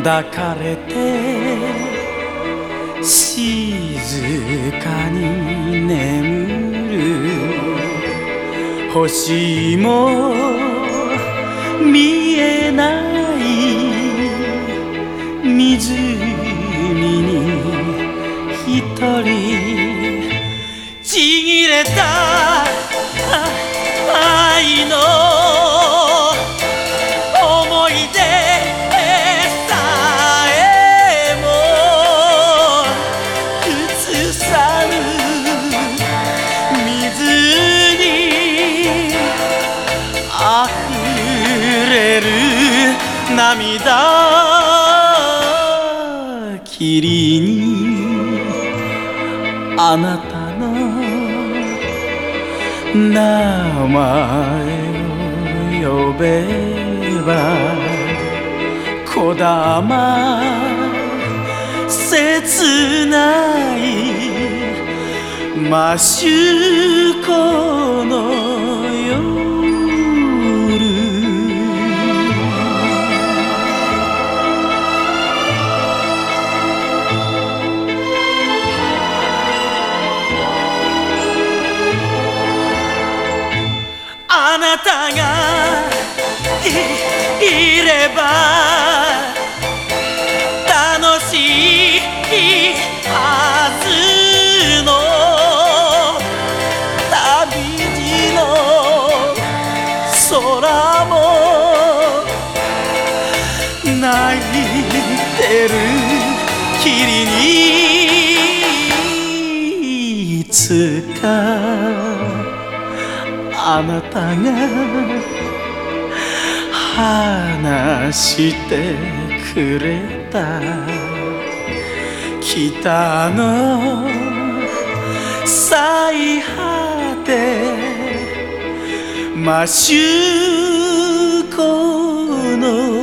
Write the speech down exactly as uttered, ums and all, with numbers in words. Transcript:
抱かれて静かに眠る星も見えない湖に一人ちぎれた愛の思い出さえも映さぬ水にあふれる涙霧にあなたの名前を呼べばこだま切ないマシュコの夜あなたが い, いれば楽しいはずの旅路の空も泣いてる霧にいつかあなたが話してくれた北の最果てマシュコの